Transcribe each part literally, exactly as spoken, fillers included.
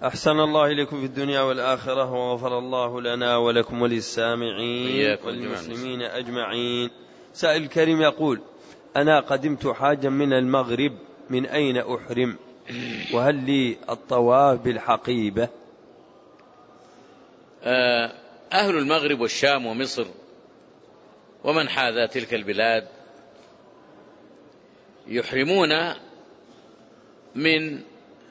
أحسن الله إليكم في الدنيا والآخرة، وغفر الله لنا ولكم وللسامعين والمسلمين أجمعين. سائل الكريم يقول: أنا قدمت حاجا من المغرب، من أين أحرم؟ وهل لي الطواف بالحقيبة؟ أهل المغرب والشام ومصر ومن حاذى تلك البلاد يحرمون من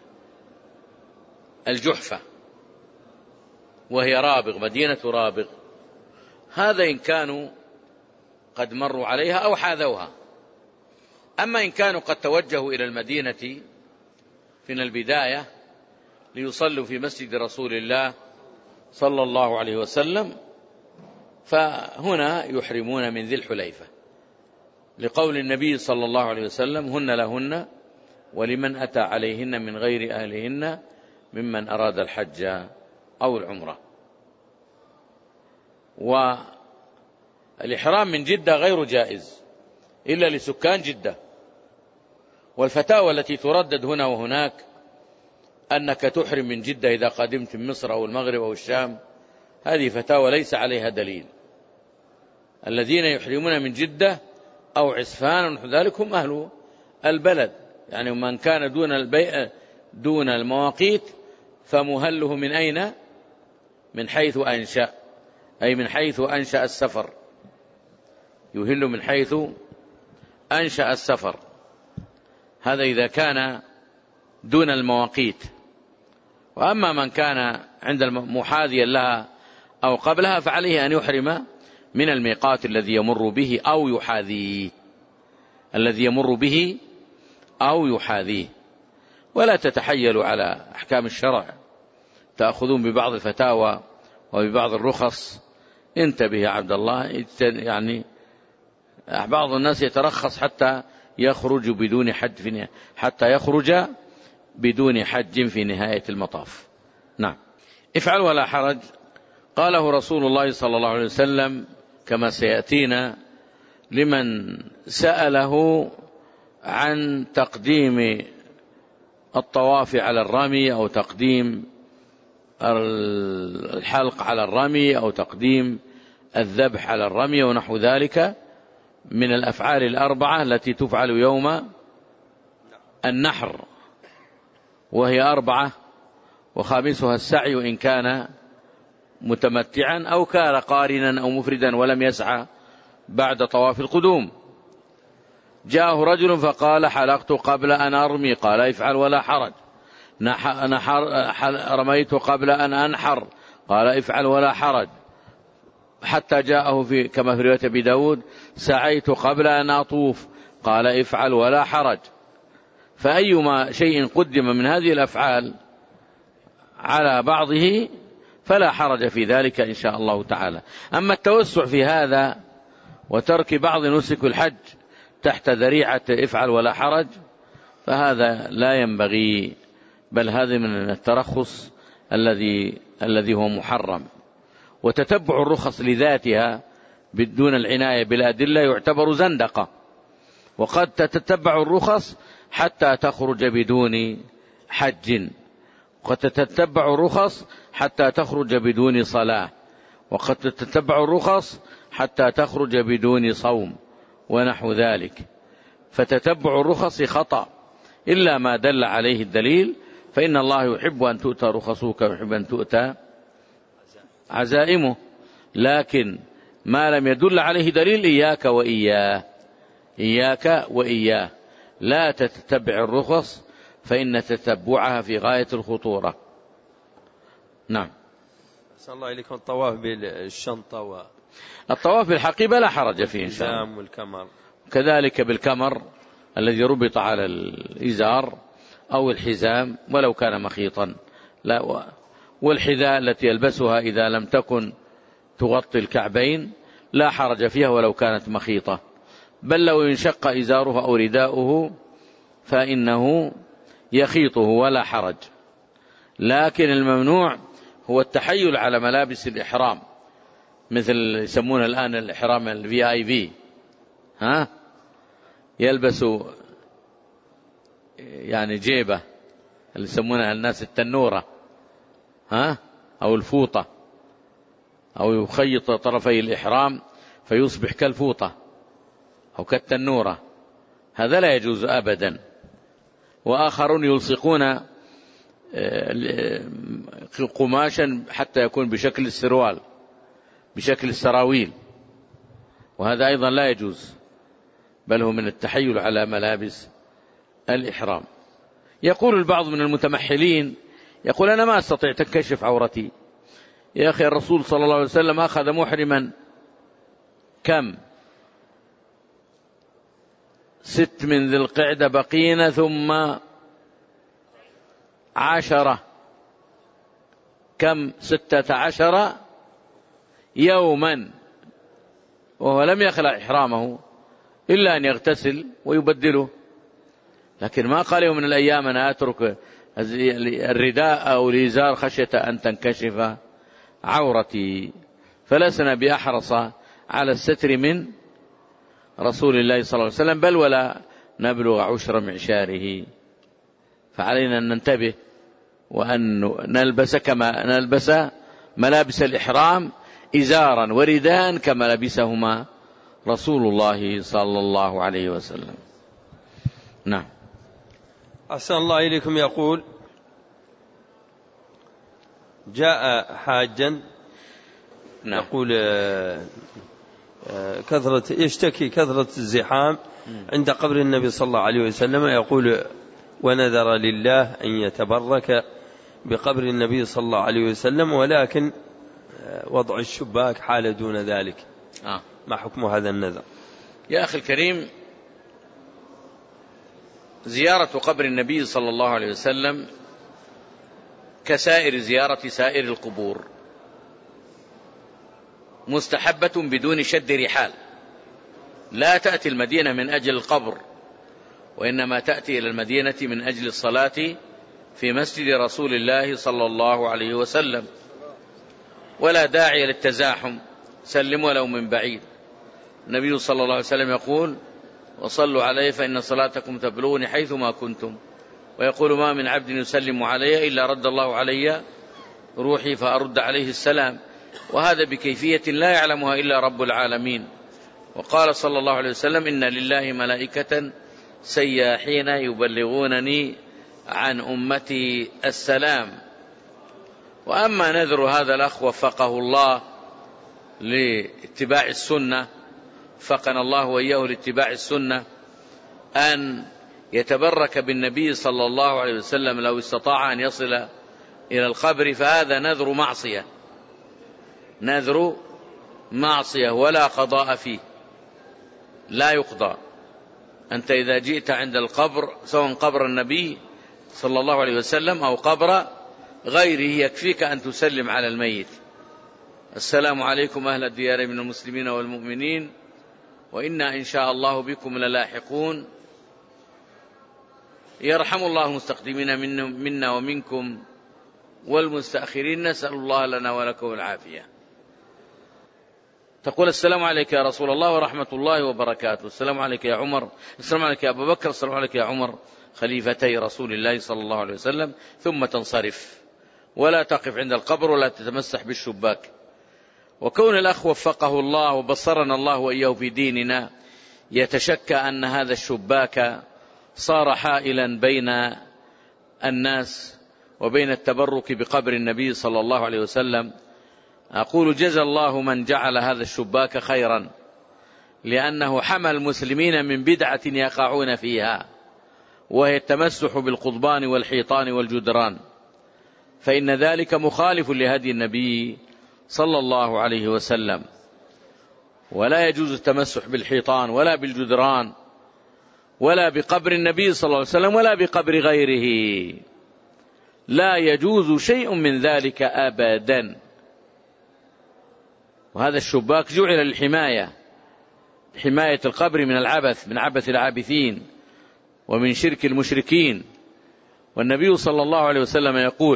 الجحفة، وهي رابغ، مدينة رابغ. هذا إن كانوا قد مروا عليها أو حاذوها. أما إن كانوا قد توجهوا إلى المدينة من البداية ليصلوا في مسجد رسول الله صلى الله عليه وسلم، فهنا يحرمون من ذي الحليفة، لقول النبي صلى الله عليه وسلم: هن لهن ولمن أتى عليهن من غير أهلهن ممن أراد الحج أو العمرة. والإحرام من جدة غير جائز إلا لسكان جدة. والفتاوى التي تردد هنا وهناك أنك تحرم من جدة إذا قدمت من مصر أو المغرب أو الشام، هذه فتاوى ليس عليها دليل. الذين يحرمون من جدة أو عسفان ذلك هم أهل البلد، يعني من كان دون البيئة دون المواقيت فمهله من أين؟ من حيث أنشأ، أي من حيث أنشأ السفر، يهل من حيث أنشأ السفر. هذا إذا كان دون المواقيت. وأما من كان عند محاذيا لها أو قبلها فعليه أن يحرم من الميقات الذي يمر به أو يحاذيه، الذي يمر به أو يحاذيه. ولا تتحيلوا على أحكام الشرع، تأخذون ببعض الفتاوى وببعض الرخص. انتبه يا عبد الله، يعني بعض الناس يترخص حتى يخرج بدون حج في حتى يخرج بدون حج في نهاية المطاف. نعم. افعل ولا حرج قاله رسول الله صلى الله عليه وسلم كما سيأتينا لمن سأله عن تقديم الطواف على الرمي أو تقديم الحلق على الرمي أو تقديم الذبح على الرمي ونحو ذلك من الأفعال الأربعة التي تفعل يوم النحر، وهي أربعة، وخامسها السعي إن كان متمتعا أو كان قارنا أو مفردا ولم يسعى بعد طواف القدوم. جاءه رجل فقال: حلقت قبل أن أرمي، قال: افعل ولا حرج. نحر رميت قبل أن أنحر، قال: افعل ولا حرج. حتى جاءه في كما في رواية أبي داود: سعيت قبل أن أطوف، قال: افعل ولا حرج. فأيما شيء قدم من هذه الأفعال على بعضه فلا حرج في ذلك إن شاء الله تعالى. أما التوسع في هذا وترك بعض نسك الحج تحت ذريعة افعل ولا حرج فهذا لا ينبغي، بل هذا من الترخص الذي الذي هو محرم. وتتبع الرخص لذاتها بدون العناية بالأدلة يعتبر زندقة. وقد تتبع الرخص حتى تخرج بدون حج، وقد تتبع الرخص حتى تخرج بدون صلاة، وقد تتبع الرخص حتى تخرج بدون صوم ونحو ذلك. فتتبع الرخص خطأ إلا ما دل عليه الدليل، فإن الله يحب أن تؤتى رخصه ويحب أن تؤتى عزائمه. لكن ما لم يدل عليه دليل إياك وإياه، إياك وإياه، لا تتبع الرخص فإن تتبعها في غاية الخطورة. نعم. أسأل الله إليكم. الطواف بالشنطة و... الطواف بالحقيبة لا حرج فيه إن شاء الله. والكمر كذلك بالكمر الذي ربط على الإزار أو الحزام ولو كان مخيطا، لا و... والحذاء التي يلبسها إذا لم تكن تغطي الكعبين لا حرج فيها ولو كانت مخيطة، بل لو انشق إزاره أو رداؤه فإنه يخيطه ولا حرج. لكن الممنوع هو التحيل على ملابس الإحرام، مثل يسمون الآن الإحرام الفي آي في، ها يلبس يعني جيبة اللي يسمونها الناس التنورة، ها أو الفوطة، أو يخيط طرفي الإحرام فيصبح كالفوطة أو كالتنورة، هذا لا يجوز أبدا. وآخرون يلصقون قماشا حتى يكون بشكل السروال، بشكل السراويل، وهذا أيضا لا يجوز، بل هو من التحيل على ملابس الإحرام. يقول البعض من المتمحلين، يقول أنا ما أستطيع تنكشف عورتي. يا أخي الرسول صلى الله عليه وسلم أخذ محرما كم ست من ذي القعدة بقين ثم عشرة، كم ستة عشر يوما، وهو لم يخلع إحرامه إلا أن يغتسل ويبدله. لكن ما قال يوم من الأيام أنا أترك الرداء أو الإزار خشية أن تنكشف عورتي. فلسنا بأحرص على الستر من رسول الله صلى الله عليه وسلم، بل ولا نبلغ عشر معشاره. فعلينا أن ننتبه وأن نلبس كما نلبس ملابس الإحرام، إزارا ورداء كما لبسهما رسول الله صلى الله عليه وسلم. نعم. أحسن الله إليكم. يقول جاء حاجا نعم. يقول كثرة يشتكي كثرة الزحام عند قبر النبي صلى الله عليه وسلم، يقول ونذر لله أن يتبرك بقبر النبي صلى الله عليه وسلم، ولكن وضع الشباك حال دون ذلك. آه. ما حكم هذا النذر؟ يا أخي الكريم، زيارة قبر النبي صلى الله عليه وسلم كسائر زيارة سائر القبور، مستحبة بدون شد رحال. لا تأتي المدينة من أجل القبر، وإنما تأتي إلى المدينة من أجل الصلاة في مسجد رسول الله صلى الله عليه وسلم، ولا داعي للتزاحم، سلم ولو من بعيد. النبي صلى الله عليه وسلم يقول وصلوا عليه فإن صلاتكم تبلغني حيثما كنتم، ويقول ما من عبد يسلم علي إلا رد الله علي روحي فأرد عليه السلام، وهذا بكيفية لا يعلمها إلا رب العالمين. وقال صلى الله عليه وسلم إن لله ملائكة سياحين يبلغونني عن أمتي السلام. وأما نذر هذا الأخ وفقه الله لاتباع السنة، وفقنا الله وإياه لاتباع السنة، أن يتبرك بالنبي صلى الله عليه وسلم لو استطاع أن يصل إلى القبر، فهذا نذر معصية، نذر معصية ولا قضاء فيه، لا يقضى. أنت إذا جئت عند القبر سواء قبر النبي صلى الله عليه وسلم أو قبر غيره، يكفيك أن تسلم على الميت السلام عليكم أهل الديار من المسلمين والمؤمنين، وإنا إن شاء الله بكم للاحقون، يرحم الله المستقدمين منا ومنكم والمستأخرين، نسأل الله لنا ولكم العافية. تقول السلام عليك يا رسول الله ورحمة الله وبركاته، السلام عليك يا عمر، السلام عليك يا أبو بكر، السلام عليك يا عمر، خليفتي رسول الله صلى الله عليه وسلم، ثم تنصرف ولا تقف عند القبر ولا تتمسح بالشباك. وكون الأخ وفقه الله وبصرنا الله وإياه في ديننا يتشكى أن هذا الشباك صار حائلا بين الناس وبين التبرك بقبر النبي صلى الله عليه وسلم، أقول جزى الله من جعل هذا الشباك خيرا، لأنه حمى المسلمين من بدعة يقعون فيها، وهي التمسح بالقضبان والحيطان والجدران، فإن ذلك مخالف لهدي النبي صلى الله عليه وسلم. ولا يجوز التمسح بالحيطان ولا بالجدران ولا بقبر النبي صلى الله عليه وسلم ولا بقبر غيره، لا يجوز شيء من ذلك أبدا. وهذا الشباك جعل للحماية، حماية القبر من العبث، من عبث العابثين ومن شرك المشركين. والنبي صلى الله عليه وسلم يقول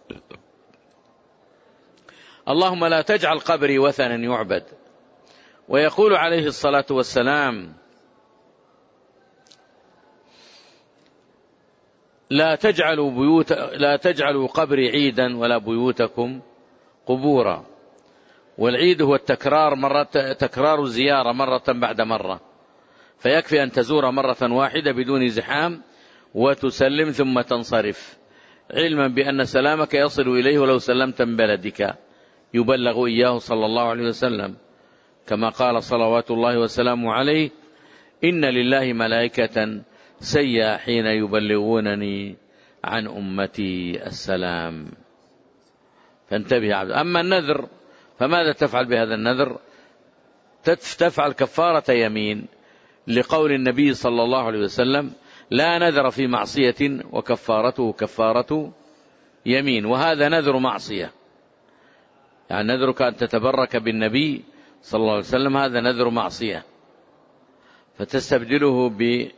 اللهم لا تجعل قبري وثنا يعبد. ويقول عليه الصلاة والسلام لا تجعلوا بيوت لا تجعلوا قبري عيدا ولا بيوتكم قبورا. والعيد هو التكرار مرة تكرار الزيارة مرة بعد مرة، فيكفي أن تزور مرة واحدة بدون زحام وتسلم ثم تنصرف، علما بأن سلامك يصل إليه ولو سلمت من بلدك، يبلغ إياه صلى الله عليه وسلم، كما قال صلوات الله وسلامه عليه: إن لله ملائكة سياحين يبلغونني عن أمتي السلام. فانتبه عبد. أما النذر فماذا تفعل بهذا النذر؟ تفعل كفارة يمين، لقول النبي صلى الله عليه وسلم: لا نذر في معصية وكفارته كفارة يمين. وهذا نذر معصية، يعني نذرك أن تتبرك بالنبي صلى الله عليه وسلم، هذا نذر معصية، فتستبدله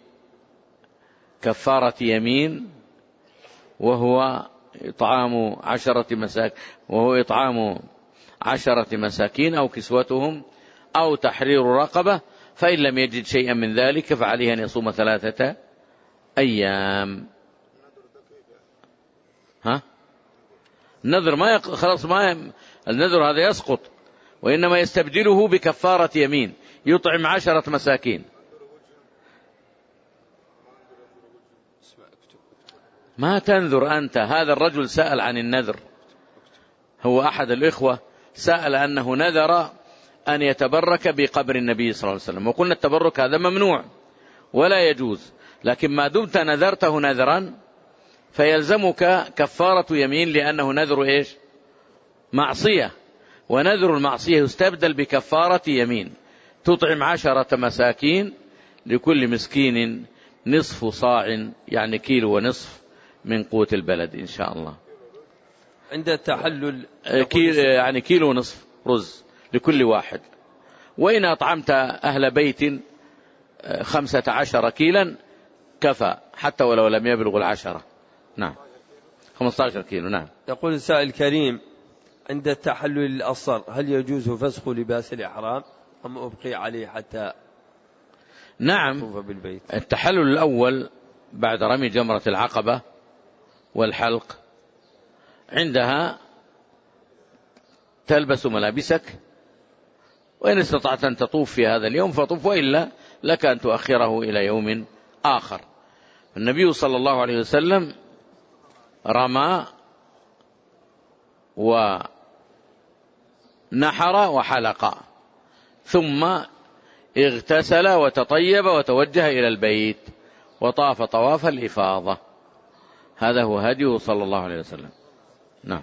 بكفارة يمين، وهو إطعام عشرة مساكين وهو إطعام عشرة مساكين أو كسوتهم أو تحرير رقبة، فإن لم يجد شيئا من ذلك فعليه أن يصوم ثلاثة أيام. ها؟ النذر ما يق... خلاص ما ي... النذر هذا يسقط، وإنما يستبدله بكفارة يمين، يطعم عشرة مساكين. ما تنذر أنت. هذا الرجل سأل عن النذر، هو أحد الإخوة سأل أنه نذر أن يتبرك بقبر النبي صلى الله عليه وسلم، وقلنا التبرك هذا ممنوع ولا يجوز، لكن ما دمت نذرته نذرا فيلزمك كفارة يمين، لأنه نذر إيش؟ معصية، ونذر المعصية يستبدل بكفارة يمين، تطعم عشرة مساكين، لكل مسكين نصف صاع، يعني كيلو ونصف من قوت البلد إن شاء الله. عند التحلل كيلو يعني كيلو ونصف رز لكل واحد. وإن أطعمت أهل بيت خمسة عشر كيلا كفى، حتى ولو لم يبلغ العشرة. نعم، خمسة عشر كيلو. نعم. يقول السائل الكريم: عند التحلل الأصغر هل يجوز فسخ لباس الإحرام أم أبقي عليه حتى نعم بالبيت؟ التحلل الأول بعد رمي جمرة العقبة والحلق، عندها تلبس ملابسك، وإن استطعت أن تطوف في هذا اليوم فطوف، وإلا لك أن تؤخره إلى يوم آخر. النبي صلى الله عليه وسلم رمى ونحر وحلق، ثم اغتسل وتطيب وتوجه إلى البيت وطاف طواف الإفاضة. هذا هو هديه صلى الله عليه وسلم. نعم.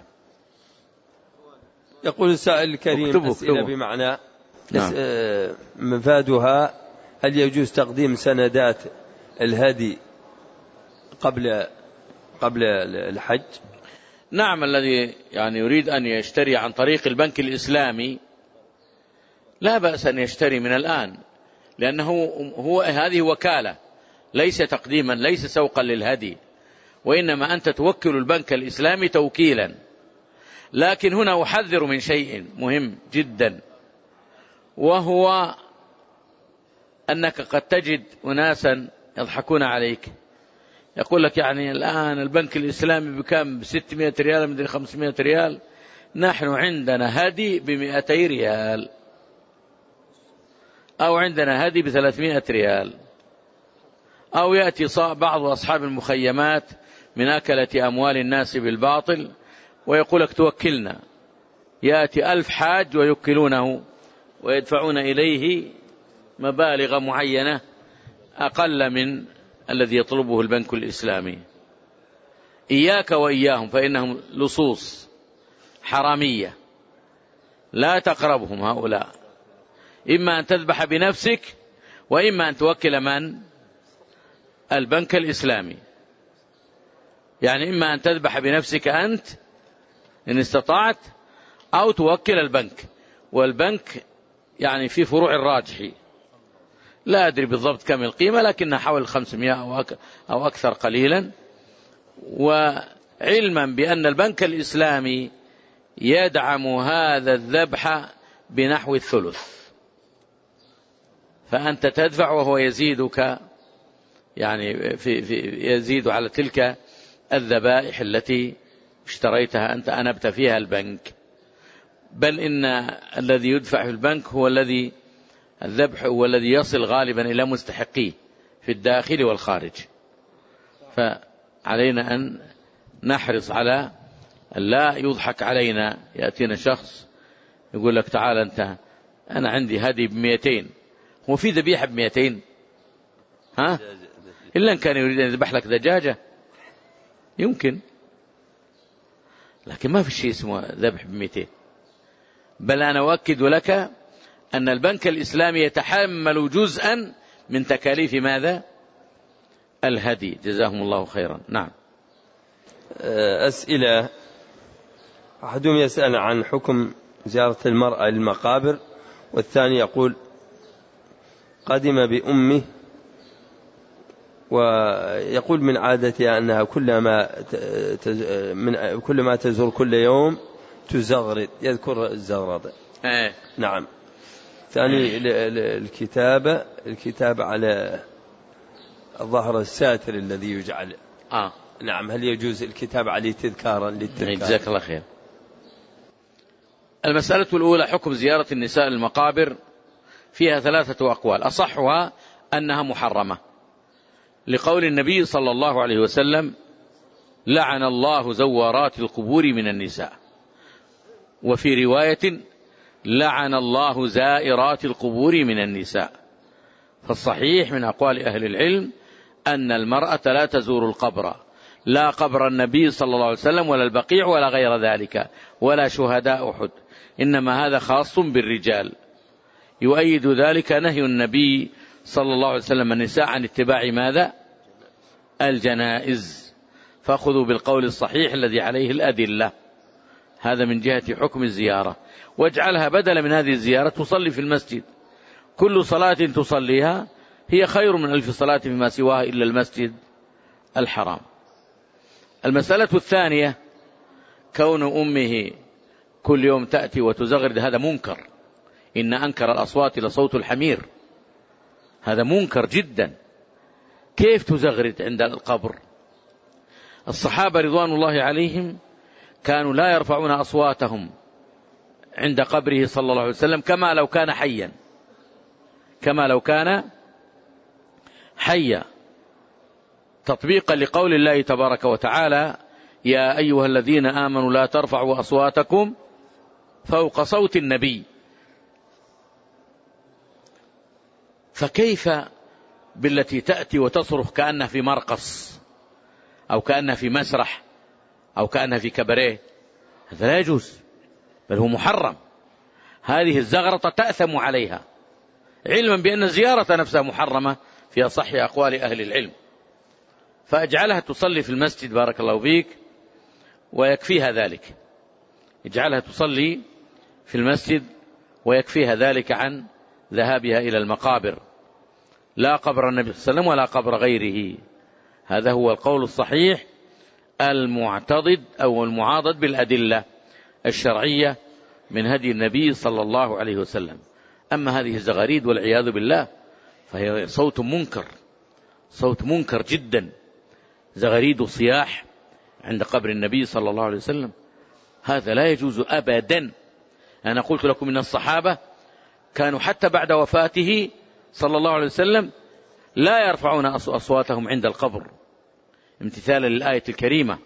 يقول السائل الكريم: اكتبوا أسئلة اكتبوا. بمعنى نعم. مفادها: هل يجوز تقديم سندات الهدي قبل قبل الحج؟ نعم. الذي يعني يريد أن يشتري عن طريق البنك الإسلامي لا بأس أن يشتري من الآن، لأنه هو هذه وكالة، ليس تقديما، ليس سوقا للهدي، وإنما أنت توكل البنك الإسلامي توكيلا. لكن هنا أحذر من شيء مهم جدا، وهو أنك قد تجد أناسا يضحكون عليك، يقول لك يعني الآن البنك الإسلامي بكم؟ بستمائة ريال، من خمسمائة ريال، نحن عندنا هدي بمئتي ريال، أو عندنا هدي بثلاثمائة ريال. أو يأتي بعض أصحاب المخيمات من أكلة أموال الناس بالباطل ويقول لك توكلنا، يأتي ألف حاج ويوكلونه ويدفعون إليه مبالغ معينة أقل من الذي يطلبه البنك الإسلامي. إياك وإياهم، فإنهم لصوص حرامية، لا تقربهم هؤلاء. إما أن تذبح بنفسك، وإما أن توكل من؟ البنك الإسلامي. يعني إما أن تذبح بنفسك أنت إن استطعت، أو توكل البنك. والبنك يعني في فروع الراجحي، لا أدري بالضبط كم القيمة، لكنها حوالي خمسمائة أو أكثر قليلا. وعلما بأن البنك الإسلامي يدعم هذا الذبح بنحو الثلث، فأنت تدفع وهو يزيدك، يعني في في يزيد على تلك الذبائح التي اشتريتها أنت أنبت فيها البنك، بل إن الذي يدفع في البنك هو الذي الذبح هو الذي يصل غالبا إلى مستحقيه في الداخل والخارج. فعلينا أن نحرص على أن لا يضحك علينا. يأتينا شخص يقول لك تعال أنت أنا عندي هذه بمئتين، هو في ذبيحة بمئتين؟ ها؟ إلا إن كان يريد أن يذبح لك دجاجة يمكن، لكن ما في شيء اسمه ذبح بمئتين. بل أنا أؤكد لك أن البنك الإسلامي يتحمل جزءا من تكاليف ماذا؟ الهدي. جزاهم الله خيرا. نعم. أسئلة. أحدهم يسأل عن حكم زيارة المرأة للمقابر، والثاني يقول قدم بأمه ويقول من عادتها أنها كلما من كلما تزور كل يوم تزغرد، يذكر الزغرد. آه. نعم. ثاني الكتابة الكتابة على ظهر الساتر الذي يجعل. آه. نعم. هل يجوز الكتابة عليه تذكارا للتذكار؟ جزاك الله خير. المسألة الأولى حكم زيارة النساء المقابر فيها ثلاثة أقوال، أصحها أنها محرمة لقول النبي صلى الله عليه وسلم لعن الله زوارات القبور من النساء، وفي رواية لعن الله زائرات القبور من النساء. فالصحيح من أقوال أهل العلم أن المرأة لا تزور القبر، لا قبر النبي صلى الله عليه وسلم ولا البقيع ولا غير ذلك ولا شهداء أحد، إنما هذا خاص بالرجال. يؤيد ذلك نهي النبي صلى الله عليه وسلم النساء عن اتباع ماذا؟ الجنائز. فأخذوا بالقول الصحيح الذي عليه الأدلة. هذا من جهة حكم الزيارة. واجعلها بدلا من هذه الزيارة تصلي في المسجد، كل صلاة تصليها هي خير من ألف صلاة فيما سواها إلا المسجد الحرام. المسألة الثانية كون أمه كل يوم تأتي وتزغرد، هذا منكر. إن أنكر الأصوات لصوت الحمير، هذا منكر جدا. كيف تزغرد عند القبر؟ الصحابة رضوان الله عليهم كانوا لا يرفعون أصواتهم عند قبره صلى الله عليه وسلم كما لو كان حيا، كما لو كان حيا، تطبيقا لقول الله تبارك وتعالى يا أيها الذين آمنوا لا ترفعوا أصواتكم فوق صوت النبي. فكيف بالتي تأتي وتصرخ كأنها في مرقص أو كأنها في مسرح أو كأنها في كباريه؟ هذا لا يجوز، بل هو محرم. هذه الزغرطة تأثم عليها، علما بأن الزيارة نفسها محرمة في أصح أقوال أهل العلم. فأجعلها تصلي في المسجد بارك الله فيك ويكفيها ذلك، اجعلها تصلي في المسجد ويكفيها ذلك عن ذهابها إلى المقابر. لا قبر النبي صلى الله عليه وسلم ولا قبر غيره. هذا هو القول الصحيح المعتضد أو المعاضد بالأدلة الشرعية من هدي النبي صلى الله عليه وسلم. أما هذه الزغاريد والعياذ بالله فهي صوت منكر، صوت منكر جدا، زغاريد وصياح عند قبر النبي صلى الله عليه وسلم، هذا لا يجوز أبدا. أنا قلت لكم من الصحابة كانوا حتى بعد وفاته صلى الله عليه وسلم لا يرفعون أصواتهم عند القبر امتثالا للآية الكريمة.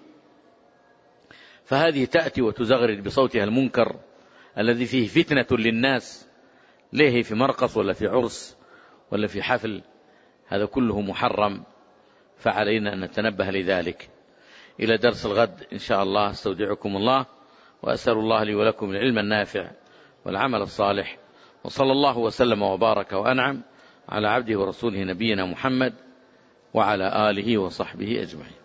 فهذه تأتي وتزغرد بصوتها المنكر الذي فيه فتنة للناس، ليه في مرقص ولا في عرس ولا في حفل، هذا كله محرم. فعلينا أن نتنبه لذلك. إلى درس الغد إن شاء الله، استودعكم الله وأسأل الله لي ولكم العلم النافع والعمل الصالح، وصلى الله وسلم وبارك وأنعم على عبده ورسوله نبينا محمد وعلى آله وصحبه أجمعين.